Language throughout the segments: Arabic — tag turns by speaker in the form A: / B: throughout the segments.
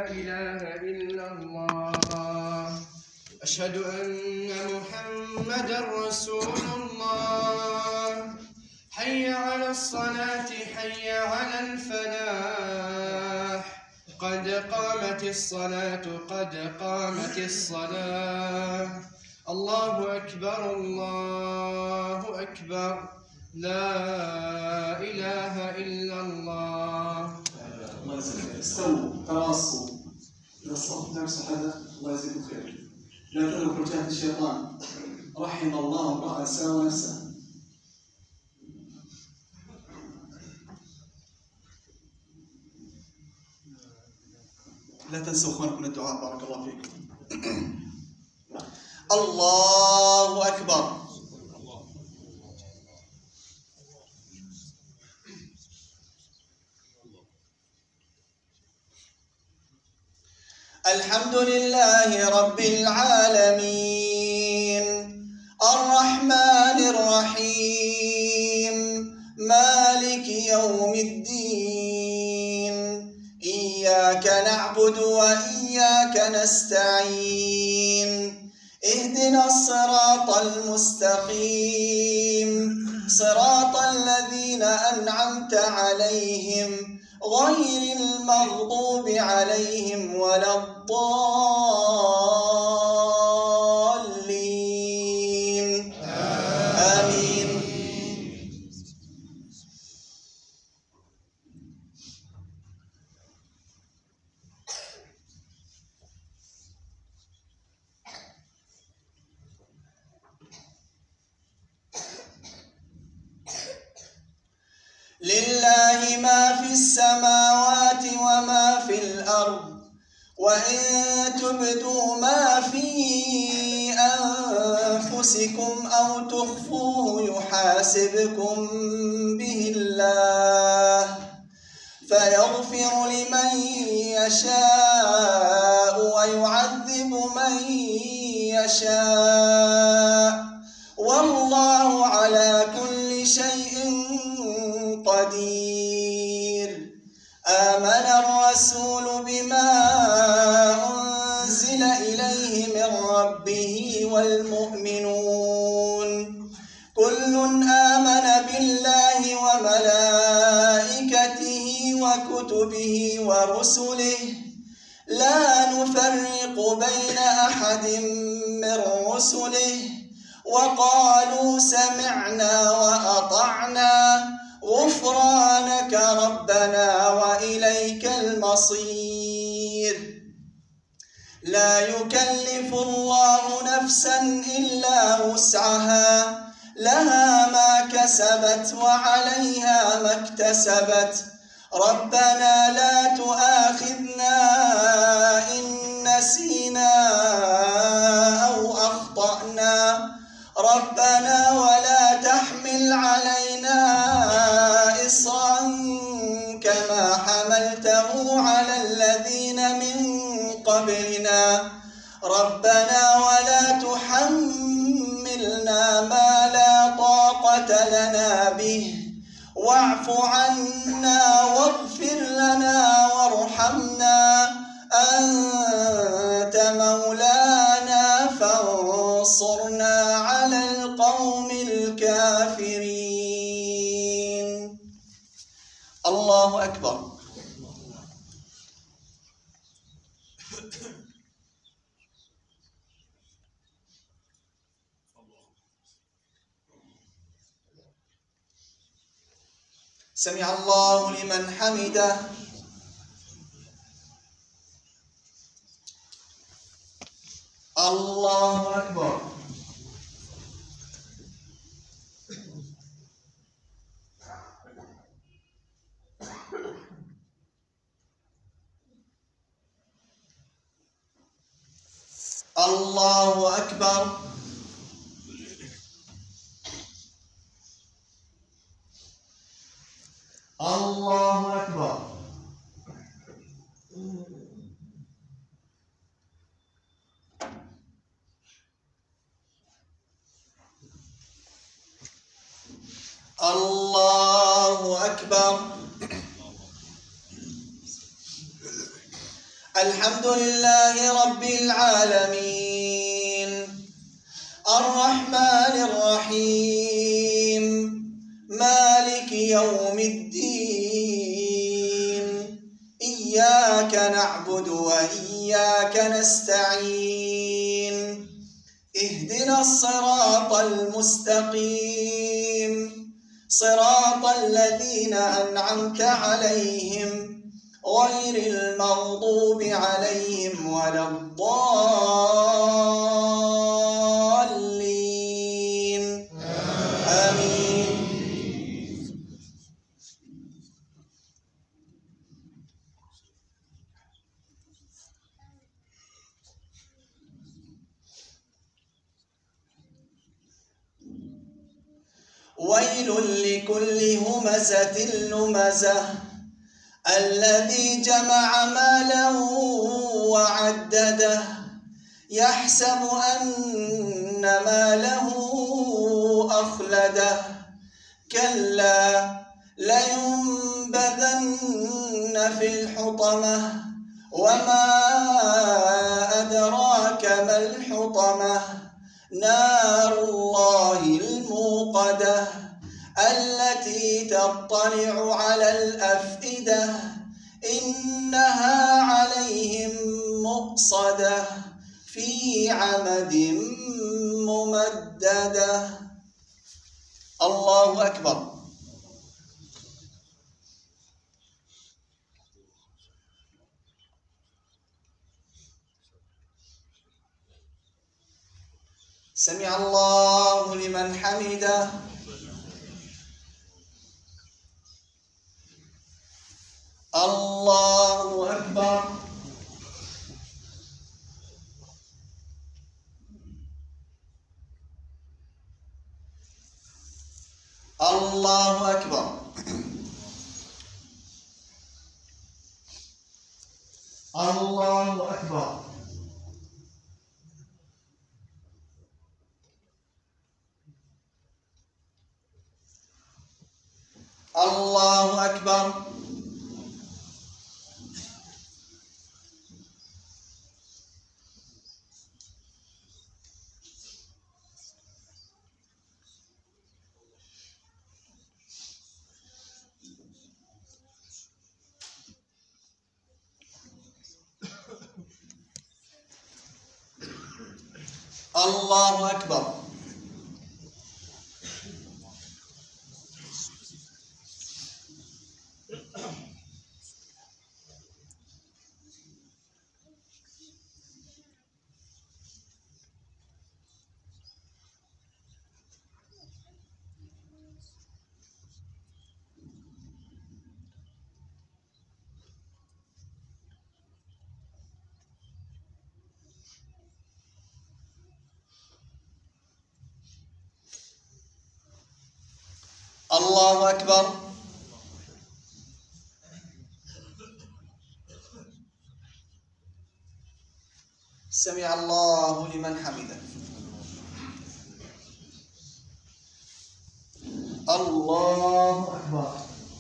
A: إله إلا الله أشهد أن محمدا رسول الله حي على الصلاة حي على الفلاح قد قامت الصلاة قد قامت الصلاة الله أكبر الله أكبر لا إله إلا الله.
B: الله يجزيك. استووا تراصوا إذا الصف نفسه هذا الله يجزيكم خير. لا تدركوا جهة الشيطان. رحم الله امرأ ساوى نفسه. لا تنسوا اخوانكم الدعاء بارك الله فيكم. الله أكبر. الحمد لله رب العالمين الرحمن الرحيم مالك يوم الدين إياك نعبد وإياك نستعين اهدنا الصراط المستقيم صراط الذين أنعمت عليهم غير المغضوب عليهم ولا الضالين آمين. لله ما في السماوات وما في الأرض وإن تبدوا ما في أنفسكم أو تخفوه يحاسبكم به الله فيغفر لمن يشاء ويعذب من يشاء والله على كل شيء قدير. آمن الرسول بما أنزل إليه من ربه والمؤمنون كل آمن بالله وملائكته وكتبه ورسله لا نفرق بين أحد من رسله وقالوا سمعنا وأطعنا غفرانك ربنا وإليك المصير. لا يكلف الله نفسا إلا وسعها لها ما كسبت وعليها ما اكتسبت ربنا لا تؤاخذنا إن نسينا أو أخطأنا ربنا ولا تحمل علينا إصرا كما حملته على الذين من قبلنا ربنا ولا تحملنا ما لا طاقة لنا به واعف عنا واغفر لنا وارحمنا أنت مولانا فانصرنا على القوم الكافرين. الله أكبر. سمع الله لمن حمده. الله أكبر. الله أكبر. الله أكبر. الله أكبر.
C: الحمد لله رب العالمين الرحمن الرحيم مالك يوم الدين إياك نعبد وإياك نستعين اهدنا الصراط المستقيم صراط الذين أنعمت عليهم غير المغضوب عليهم ولا الضالين آمين. ويل لكل همزة لمزة الذي جمع مالا وعدده يحسب أن ماله أخلده كلا لينبذن في الحطمة وما أدراك ما الحطمة نار الله الموقدة التي تطلع على الأفئدة إنها عليهم مؤصدة في عمد ممددة. الله أكبر. سمع الله لمن حمده. الله أكبر. الله أكبر. الله أكبر. الله أكبر. الله أكبر. الله أكبر. سمع الله لمن حمده. الله أكبر.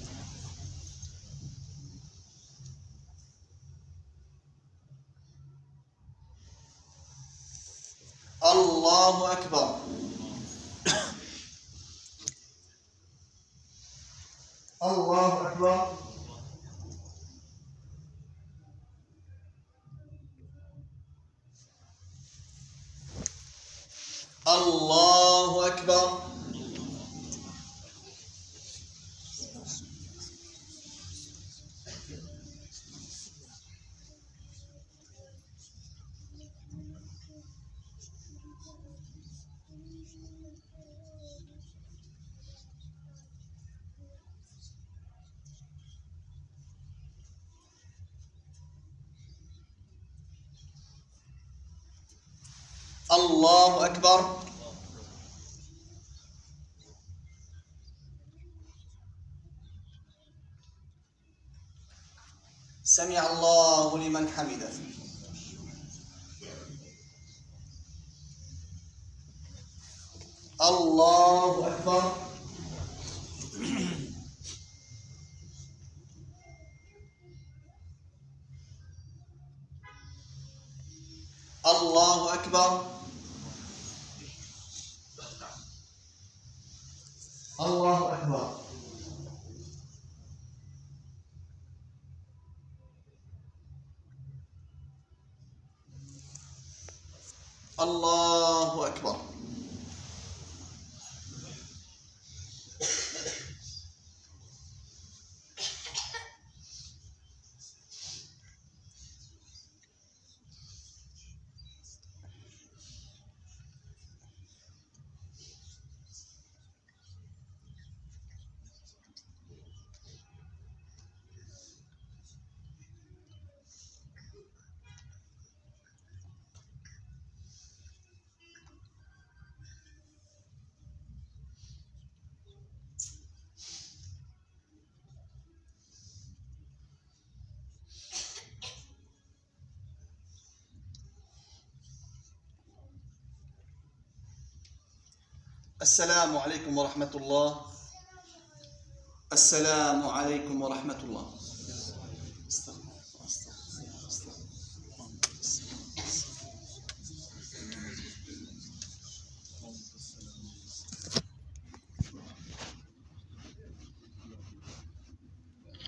C: الله أكبر. الله أكبر. الله أكبر. الله أكبر. سمع الله لمن حمده. الله أكبر. الله أكبر.
B: الله أكبر.
C: الله أكبر. السلام عليكم ورحمة الله. السلام عليكم ورحمة الله.